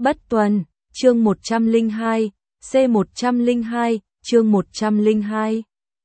Bất Tuần, chương 102, C102, chương 102.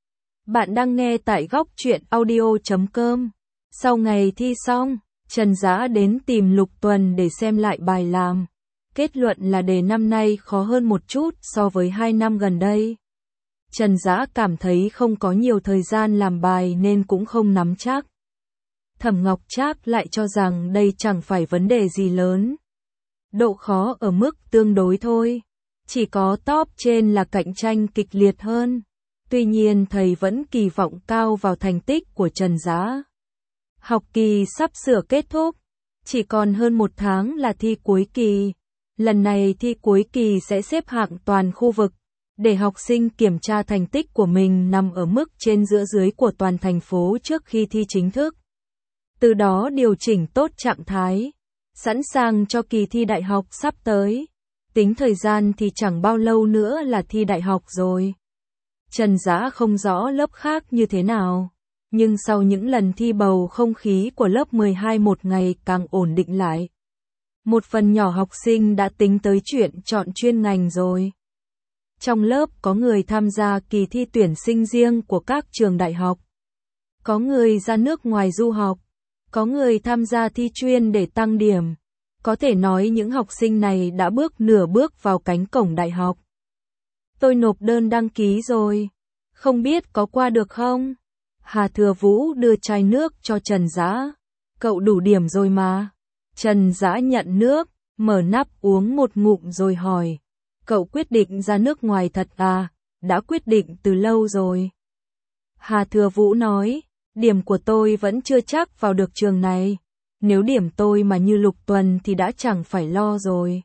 Bạn đang nghe tại góc truyện audio.com. Sau ngày thi xong, Trần Dã đến tìm Lục Tuần để xem lại bài làm. Kết luận là đề năm nay khó hơn một chút so với 2 năm gần đây. Trần Dã cảm thấy không có nhiều thời gian làm bài nên cũng không nắm chắc. Thẩm Ngọc Trác lại cho rằng đây chẳng phải vấn đề gì lớn. Độ khó ở mức tương đối thôi. Chỉ có top trên là cạnh tranh kịch liệt hơn. Tuy nhiên thầy vẫn kỳ vọng cao vào thành tích của Trần Dã. Học kỳ sắp sửa kết thúc. Chỉ còn hơn 1 tháng là thi cuối kỳ. Lần này thi cuối kỳ sẽ xếp hạng toàn khu vực. Để học sinh kiểm tra thành tích của mình nằm ở mức trên giữa dưới của toàn thành phố trước khi thi chính thức. Từ đó điều chỉnh tốt trạng thái. Sẵn sàng cho kỳ thi đại học sắp tới. Tính thời gian thì chẳng bao lâu nữa là thi đại học rồi. Trần Dã không rõ lớp khác như thế nào. Nhưng sau những lần thi bầu không khí của lớp 12 một ngày càng ổn định lại. Một phần nhỏ học sinh đã tính tới chuyện chọn chuyên ngành rồi. Trong lớp có người tham gia kỳ thi tuyển sinh riêng của các trường đại học. Có người ra nước ngoài du học. Có người tham gia thi chuyên để tăng điểm. Có thể nói những học sinh này đã nửa bước vào cánh cổng đại học. Tôi nộp đơn đăng ký rồi. Không biết có qua được không? Hà Thừa Vũ đưa chai nước cho Trần Dã. Cậu đủ điểm rồi mà. Trần Dã nhận nước, mở nắp uống một ngụm rồi hỏi. Cậu quyết định ra nước ngoài thật à? Đã quyết định từ lâu rồi. Hà Thừa Vũ nói, điểm của tôi vẫn chưa chắc vào được trường này. Nếu điểm tôi mà như Lục Tuần thì đã chẳng phải lo rồi.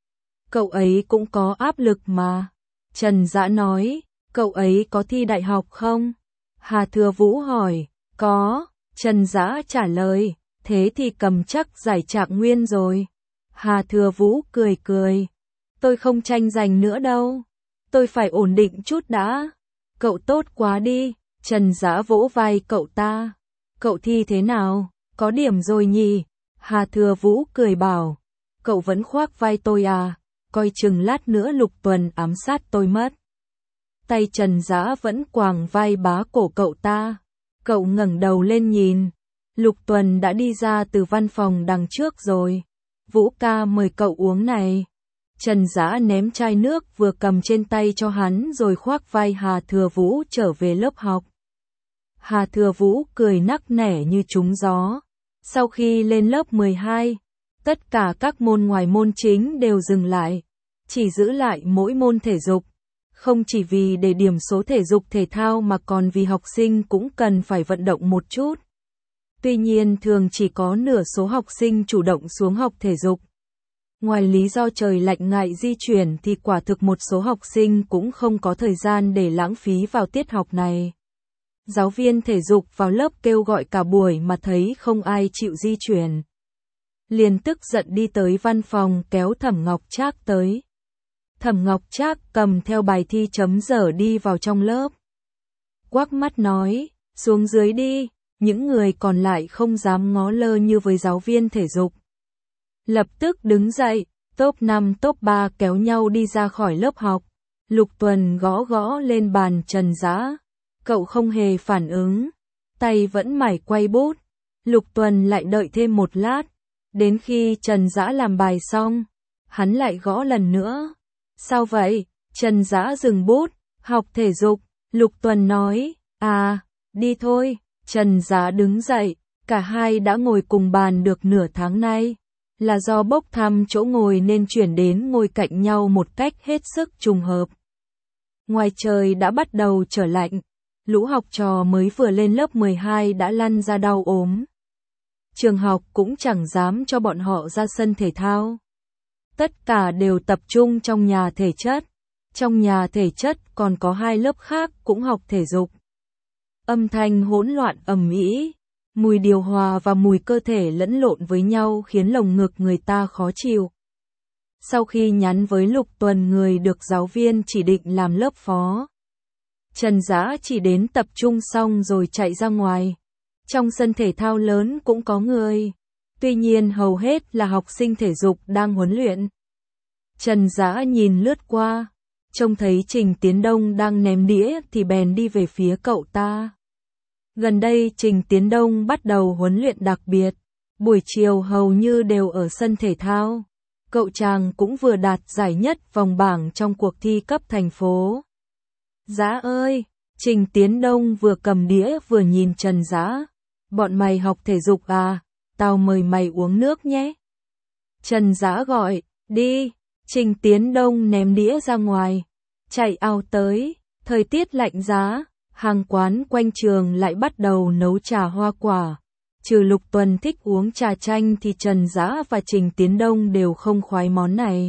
Cậu ấy cũng có áp lực mà. Trần Dã nói, cậu ấy có thi đại học không? Hà Thừa Vũ hỏi, có. Trần Dã trả lời, thế thì cầm chắc giải Trạng Nguyên rồi. Hà Thừa Vũ cười cười, tôi không tranh giành nữa đâu. Tôi phải ổn định chút đã. Cậu tốt quá đi. Trần Dã vỗ vai cậu ta. Cậu thi thế nào? Có điểm rồi nhỉ? Hà Thừa Vũ cười bảo, cậu vẫn khoác vai tôi à? Coi chừng lát nữa Lục Tuần ám sát tôi mất. Tay Trần Dã vẫn quàng vai bá cổ cậu ta. Cậu ngẩng đầu lên nhìn. Lục Tuần đã đi ra từ văn phòng đằng trước rồi. Vũ ca mời cậu uống này. Trần Dã ném chai nước vừa cầm trên tay cho hắn rồi khoác vai Hà Thừa Vũ trở về lớp học. Hà Thừa Vũ cười nắc nẻ như trúng gió. Sau khi lên lớp 12, tất cả các môn ngoài môn chính đều dừng lại. Chỉ giữ lại mỗi môn thể dục. Không chỉ vì để điểm số thể dục thể thao mà còn vì học sinh cũng cần phải vận động một chút. Tuy nhiên thường chỉ có nửa số học sinh chủ động xuống học thể dục. Ngoài lý do trời lạnh ngại di chuyển thì quả thực một số học sinh cũng không có thời gian để lãng phí vào tiết học này. Giáo viên thể dục vào lớp kêu gọi cả buổi mà thấy không ai chịu di chuyển. Liền tức giận đi tới văn phòng kéo Thẩm Ngọc Trác tới. Thẩm Ngọc Trác cầm theo bài thi chấm dở đi vào trong lớp. Quắc mắt nói, xuống dưới đi, những người còn lại không dám ngó lơ như với giáo viên thể dục. Lập tức đứng dậy, top 5 top 3 kéo nhau đi ra khỏi lớp học. Lục Tuần gõ gõ lên bàn Trần Dã. Cậu không hề phản ứng, tay vẫn mải quay bút. Lục Tuần lại đợi thêm một lát, đến khi Trần Dã làm bài xong, hắn lại gõ lần nữa. Sao vậy? Trần Dã dừng bút, học thể dục. Lục Tuần nói, à, đi thôi. Trần Dã đứng dậy, cả hai đã ngồi cùng bàn được nửa tháng nay. Là do bốc thăm chỗ ngồi nên chuyển đến ngồi cạnh nhau một cách hết sức trùng hợp. Ngoài trời đã bắt đầu trở lạnh. Lũ học trò mới vừa lên lớp 12 đã lăn ra đau ốm. Trường học cũng chẳng dám cho bọn họ ra sân thể thao. Tất cả đều tập trung trong nhà thể chất. Trong nhà thể chất còn có 2 lớp khác cũng học thể dục. Âm thanh hỗn loạn ầm ĩ, mùi điều hòa và mùi cơ thể lẫn lộn với nhau khiến lồng ngực người ta khó chịu. Sau khi nhắn với Lục Tuần người được giáo viên chỉ định làm lớp phó, Trần Dã chỉ đến tập trung xong rồi chạy ra ngoài. Trong sân thể thao lớn cũng có người. Tuy nhiên hầu hết là học sinh thể dục đang huấn luyện. Trần Dã nhìn lướt qua, trông thấy Trình Tiến Đông đang ném đĩa thì bèn đi về phía cậu ta. Gần đây Trình Tiến Đông bắt đầu huấn luyện đặc biệt, buổi chiều hầu như đều ở sân thể thao. Cậu chàng cũng vừa đạt giải nhất vòng bảng trong cuộc thi cấp thành phố. Dã ơi! Trình Tiến Đông vừa cầm đĩa vừa nhìn Trần Dã. Bọn mày học thể dục à? Tao mời mày uống nước nhé. Trần Dã gọi, đi. Trình Tiến Đông ném đĩa ra ngoài, chạy ao tới. Thời tiết lạnh giá, hàng quán quanh trường lại bắt đầu nấu trà hoa quả. Trừ Lục Tuần thích uống trà chanh thì Trần Dã và Trình Tiến Đông đều không khoái món này.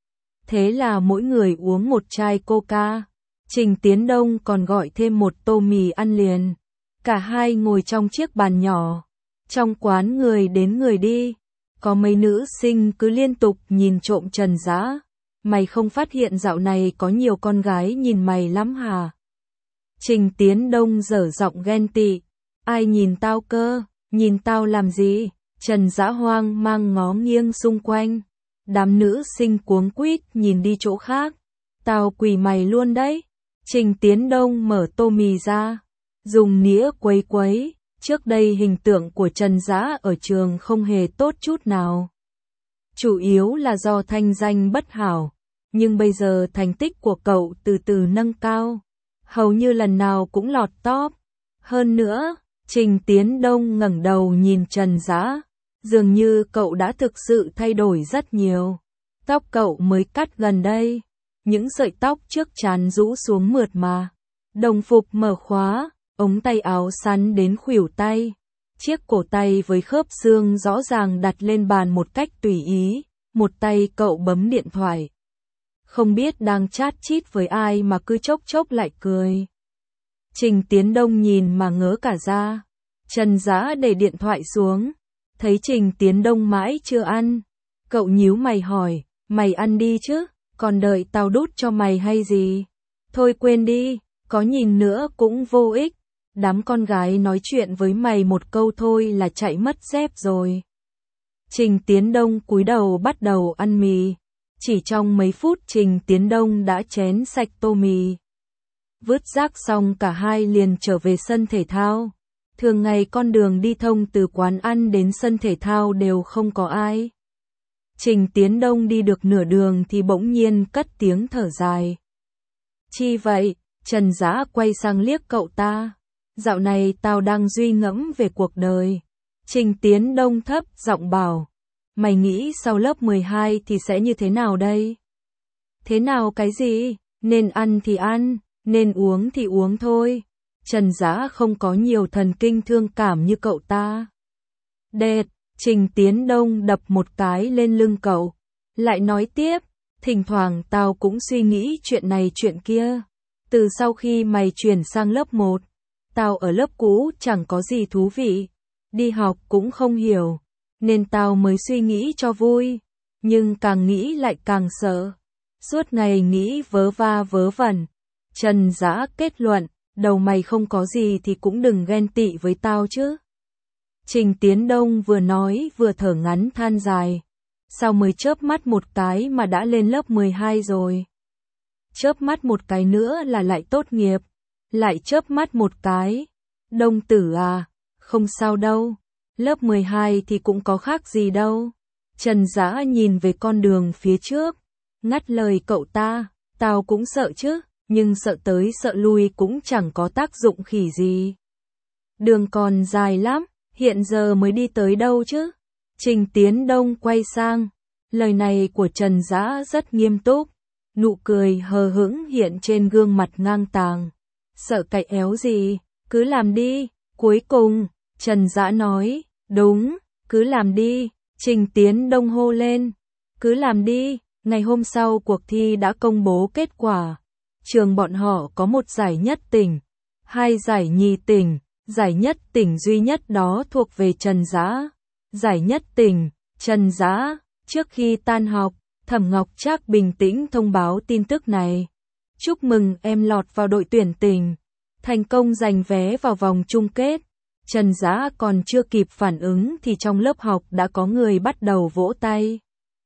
Thế là mỗi người uống một chai coca. Trình Tiến Đông còn gọi thêm một tô mì ăn liền. Cả hai ngồi trong chiếc bàn nhỏ. Trong quán người đến người đi. Có mấy nữ sinh cứ liên tục nhìn trộm Trần Dã. Mày không phát hiện dạo này có nhiều con gái nhìn mày lắm hả? Trình Tiến Đông dở giọng ghen tị. Ai nhìn tao cơ? Nhìn tao làm gì? Trần Dã hoang mang ngó nghiêng xung quanh. Đám nữ sinh cuống quýt nhìn đi chỗ khác. Tao quỳ mày luôn đấy. Trình Tiến Đông mở tô mì ra, dùng nĩa quấy quấy. Trước đây hình tượng của Trần Dã ở trường không hề tốt chút nào. Chủ yếu là do thanh danh bất hảo. Nhưng bây giờ thành tích của cậu từ từ nâng cao. Hầu như lần nào cũng lọt top. Hơn nữa, Trình Tiến Đông ngẩng đầu nhìn Trần Dã. Dường như cậu đã thực sự thay đổi rất nhiều. Tóc cậu mới cắt gần đây. Những sợi tóc trước trán rũ xuống mượt mà. Đồng phục mở khóa, ống tay áo sắn đến khuỷu tay. Chiếc cổ tay với khớp xương rõ ràng đặt lên bàn một cách tùy ý. Một tay cậu bấm điện thoại. Không biết đang chat chít với ai mà cứ chốc chốc lại cười. Trình Tiến Đông nhìn mà ngớ cả ra. Trần Dã để điện thoại xuống. Thấy Trình Tiến Đông mãi chưa ăn. Cậu nhíu mày hỏi, mày ăn đi chứ, còn đợi tao đút cho mày hay gì? Thôi quên đi, có nhìn nữa cũng vô ích. Đám con gái nói chuyện với mày một câu thôi là chạy mất dép rồi. Trình Tiến Đông cúi đầu bắt đầu ăn mì. Chỉ trong mấy phút Trình Tiến Đông đã chén sạch tô mì. Vứt rác xong cả hai liền trở về sân thể thao. Thường ngày con đường đi thông từ quán ăn đến sân thể thao đều không có ai. Trình Tiến Đông đi được nửa đường thì bỗng nhiên cất tiếng thở dài. Chi vậy? Trần Dã quay sang liếc cậu ta. Dạo này tao đang suy ngẫm về cuộc đời. Trình Tiến Đông thấp giọng bảo. Mày nghĩ sau lớp 12 thì sẽ như thế nào đây? Thế nào cái gì? Nên ăn thì ăn, nên uống thì uống thôi. Trần Dã không có nhiều thần kinh thương cảm như cậu ta. Đệt, Trình Tiến Đông đập một cái lên lưng cậu. Lại nói tiếp, thỉnh thoảng tao cũng suy nghĩ chuyện này chuyện kia. Từ sau khi mày chuyển sang lớp 1, tao ở lớp cũ chẳng có gì thú vị. Đi học cũng không hiểu, nên tao mới suy nghĩ cho vui. Nhưng càng nghĩ lại càng sợ. Suốt ngày nghĩ vớ va vớ vẩn. Trần Dã kết luận, đầu mày không có gì thì cũng đừng ghen tị với tao chứ. Trình Tiến Đông vừa nói vừa thở ngắn than dài. Sao mới chớp mắt một cái mà đã lên lớp 12 rồi? Chớp mắt một cái nữa là lại tốt nghiệp. Lại chớp mắt một cái. Đông tử à, không sao đâu. Lớp 12 thì cũng có khác gì đâu. Trần Dã nhìn về con đường phía trước. Ngắt lời cậu ta, tao cũng sợ chứ, nhưng sợ tới sợ lui cũng chẳng có tác dụng khỉ gì. Đường còn dài lắm, hiện giờ mới đi tới đâu chứ? Trình Tiến Đông quay sang. Lời này của Trần Dã rất nghiêm túc. Nụ cười hờ hững hiện trên gương mặt ngang tàng. Sợ cậy éo gì, cứ làm đi. Cuối cùng, Trần Dã nói, đúng, cứ làm đi. Trình Tiến Đông hô lên, cứ làm đi. Ngày hôm sau cuộc thi đã công bố kết quả. Trường bọn họ có một giải nhất tỉnh, 2 giải nhì tỉnh, giải nhất tỉnh duy nhất đó thuộc về Trần Dã. Giải nhất tỉnh, Trần Dã. Trước khi tan học, Thẩm Ngọc Trác bình tĩnh thông báo tin tức này. Chúc mừng em lọt vào đội tuyển tỉnh, thành công giành vé vào vòng chung kết. Trần Dã còn chưa kịp phản ứng thì trong lớp học đã có người bắt đầu vỗ tay.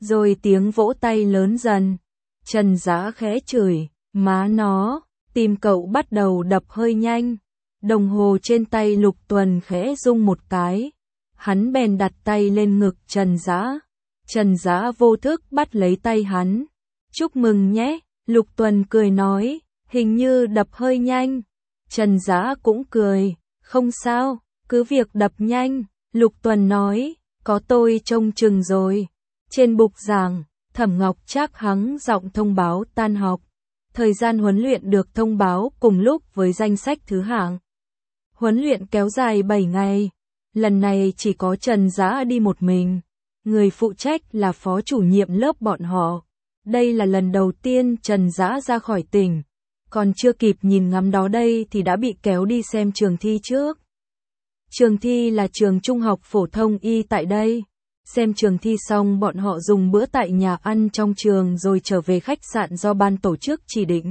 Rồi tiếng vỗ tay lớn dần. Trần Dã khẽ chửi, má nó, tim cậu bắt đầu đập hơi nhanh. Đồng hồ trên tay Lục Tuần khẽ rung một cái. Hắn bèn đặt tay lên ngực Trần Dã. Trần Dã vô thức bắt lấy tay hắn. Chúc mừng nhé, Lục Tuần cười nói, hình như đập hơi nhanh. Trần Dã cũng cười, không sao, cứ việc đập nhanh. Lục Tuần nói, có tôi trông chừng rồi. Trên bục giảng, Thẩm Ngọc Trác hắng giọng thông báo tan học. Thời gian huấn luyện được thông báo cùng lúc với danh sách thứ hạng. Huấn luyện kéo dài 7 ngày. Lần này chỉ có Trần Dã đi một mình. Người phụ trách là phó chủ nhiệm lớp bọn họ. Đây là lần đầu tiên Trần Dã ra khỏi tỉnh. Còn chưa kịp nhìn ngắm đó đây thì đã bị kéo đi xem trường thi trước. Trường thi là trường trung học phổ thông Y tại đây. Xem trường thi xong bọn họ dùng bữa tại nhà ăn trong trường rồi trở về khách sạn do ban tổ chức chỉ định.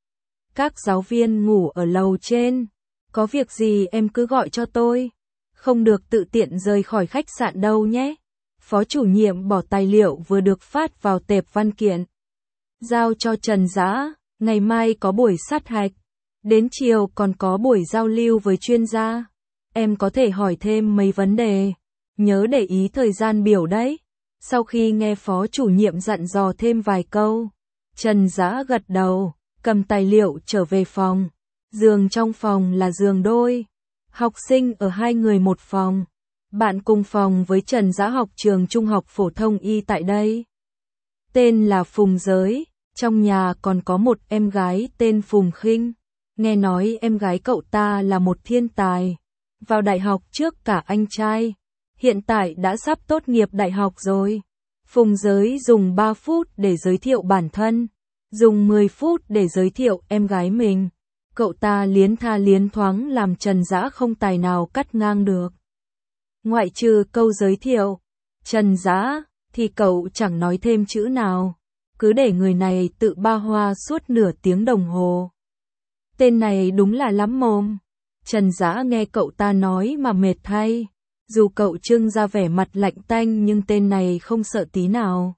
Các giáo viên ngủ ở lầu trên. Có việc gì em cứ gọi cho tôi. Không được tự tiện rời khỏi khách sạn đâu nhé. Phó chủ nhiệm bỏ tài liệu vừa được phát vào tệp văn kiện. Giao cho Trần Dã, ngày mai có buổi sát hạch. Đến chiều còn có buổi giao lưu với chuyên gia. Em có thể hỏi thêm mấy vấn đề. Nhớ để ý thời gian biểu đấy. Sau khi nghe phó chủ nhiệm dặn dò thêm vài câu, Trần Dã gật đầu, cầm tài liệu trở về phòng. Giường trong phòng là giường đôi. Học sinh ở 2 người một phòng. Bạn cùng phòng với Trần Dã học trường trung học phổ thông Y tại đây. Tên là Phùng Giới. Trong nhà còn có một em gái tên Phùng Khinh. Nghe nói em gái cậu ta là một thiên tài. Vào đại học trước cả anh trai. Hiện tại đã sắp tốt nghiệp đại học rồi. Phùng Giới dùng 3 phút để giới thiệu bản thân. Dùng 10 phút để giới thiệu em gái mình. Cậu ta liến tha liến thoáng làm Trần Dã không tài nào cắt ngang được. Ngoại trừ câu giới thiệu, Trần Dã, thì cậu chẳng nói thêm chữ nào. Cứ để người này tự ba hoa suốt nửa tiếng đồng hồ. Tên này đúng là lắm mồm. Trần Dã nghe cậu ta nói mà mệt thay. Dù cậu trưng ra vẻ mặt lạnh tanh nhưng tên này không sợ tí nào.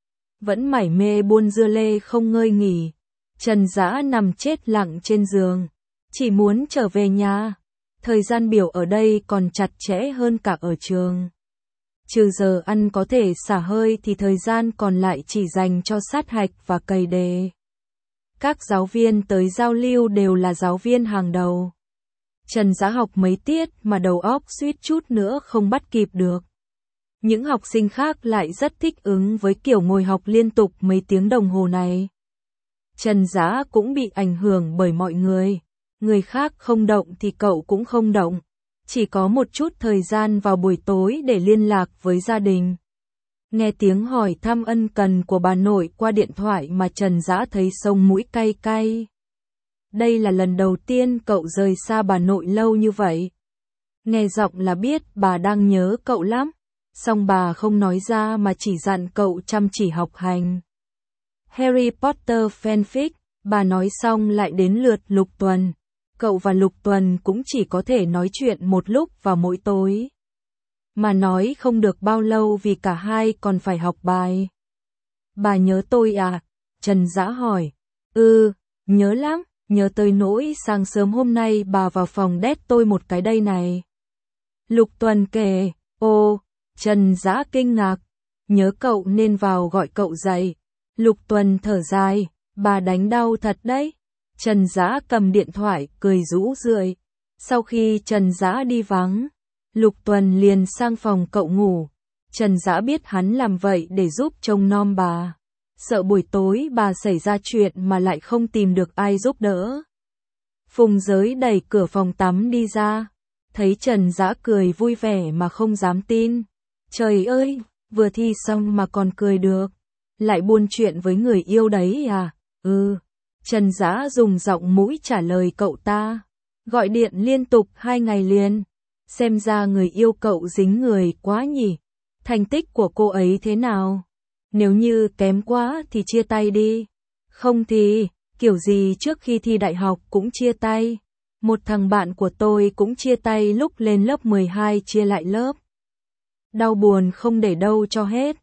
Vẫn mải mê buôn dưa lê không ngơi nghỉ. Trần Dã nằm chết lặng trên giường. Chỉ muốn trở về nhà. Thời gian biểu ở đây còn chặt chẽ hơn cả ở trường. Trừ giờ ăn có thể xả hơi thì thời gian còn lại chỉ dành cho sát hạch và cày đề. Các giáo viên tới giao lưu đều là giáo viên hàng đầu. Trần Dã học mấy tiết mà đầu óc suýt chút nữa không bắt kịp được. Những học sinh khác lại rất thích ứng với kiểu ngồi học liên tục mấy tiếng đồng hồ này. Trần Dã cũng bị ảnh hưởng bởi mọi người. Người khác không động thì cậu cũng không động. Chỉ có một chút thời gian vào buổi tối để liên lạc với gia đình. Nghe tiếng hỏi thăm ân cần của bà nội qua điện thoại mà Trần Dã thấy sống mũi cay cay. Đây là lần đầu tiên cậu rời xa bà nội lâu như vậy. Nghe giọng là biết bà đang nhớ cậu lắm. Song bà không nói ra mà chỉ dặn cậu chăm chỉ học hành. Harry Potter fanfic, bà nói xong lại đến lượt Lục Tuần. Cậu và Lục Tuần cũng chỉ có thể nói chuyện một lúc vào mỗi tối. Mà nói không được bao lâu vì cả hai còn phải học bài. Bà nhớ tôi à? Trần Dã hỏi. Nhớ lắm, nhớ tới nỗi sáng sớm hôm nay bà vào phòng đét tôi một cái đây này. Lục Tuần kể, Trần Dã kinh ngạc. Nhớ cậu nên vào gọi cậu dậy. Lục Tuần thở dài, bà đánh đau thật đấy. Trần Dã cầm điện thoại, cười rũ rượi. Sau khi Trần Dã đi vắng, Lục Tuần liền sang phòng cậu ngủ. Trần Dã biết hắn làm vậy để giúp trông nom bà. Sợ buổi tối bà xảy ra chuyện mà lại không tìm được ai giúp đỡ. Phùng Giới đẩy cửa phòng tắm đi ra. Thấy Trần Dã cười vui vẻ mà không dám tin. Trời ơi, vừa thi xong mà còn cười được. Lại buôn chuyện với người yêu đấy à? Trần Dã dùng giọng mũi trả lời cậu ta. Gọi điện liên tục 2 ngày liền. Xem ra người yêu cậu dính người quá nhỉ. Thành tích của cô ấy thế nào? Nếu như kém quá thì chia tay đi. Không thì, kiểu gì trước khi thi đại học cũng chia tay. Một thằng bạn của tôi cũng chia tay lúc lên lớp 12 chia lại lớp. Đau buồn không để đâu cho hết.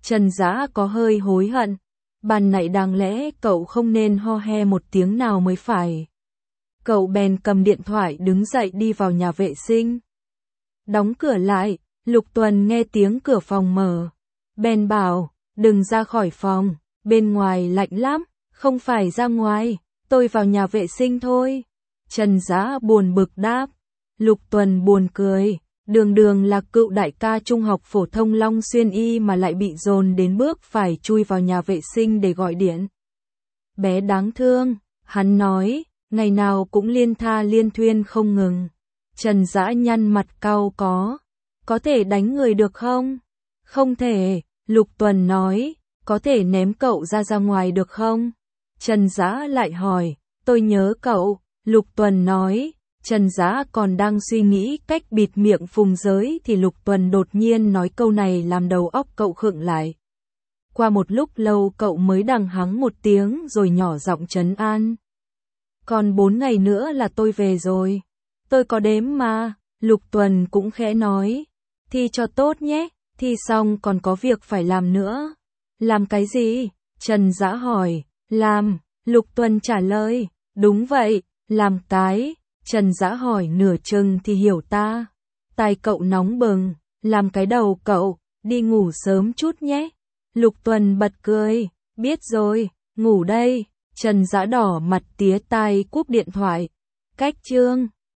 Trần Dã có hơi hối hận. Ban nãy đáng lẽ cậu không nên ho he một tiếng nào mới phải. Cậu bèn cầm điện thoại đứng dậy đi vào nhà vệ sinh. Đóng cửa lại, Lục Tuần nghe tiếng cửa phòng mở. Bèn bảo, đừng ra khỏi phòng, bên ngoài lạnh lắm, không phải ra ngoài, tôi vào nhà vệ sinh thôi. Trần Dã buồn bực đáp. Lục Tuần buồn cười, đường đường là cựu đại ca trung học phổ thông Long Xuyên Y mà lại bị dồn đến bước phải chui vào nhà vệ sinh để gọi điện. Bé đáng thương, hắn nói, ngày nào cũng liên tha liên thuyên không ngừng. Trần Dã nhăn mặt cau có thể đánh người được không? Không thể, Lục Tuần nói, có thể ném cậu ra ngoài được không? Trần Dã lại hỏi, tôi nhớ cậu, Lục Tuần nói. Trần Dã còn đang suy nghĩ cách bịt miệng Phùng Giới thì Lục Tuần đột nhiên nói câu này làm đầu óc cậu khựng lại. Qua một lúc lâu cậu mới đằng hắng một tiếng rồi nhỏ giọng trấn an. Còn 4 ngày nữa là tôi về rồi. Tôi có đếm mà, Lục Tuần cũng khẽ nói. Thi cho tốt nhé, thi xong còn có việc phải làm nữa. Làm cái gì? Trần Dã hỏi. Làm, Lục Tuần trả lời. Đúng vậy, làm cái. Trần Dã hỏi nửa chừng thì hiểu ta. Tai cậu nóng bừng, làm cái đầu cậu, đi ngủ sớm chút nhé. Lục Tuần bật cười, biết rồi, ngủ đây. Trần Dã đỏ mặt tía tai cúp điện thoại. Cách chương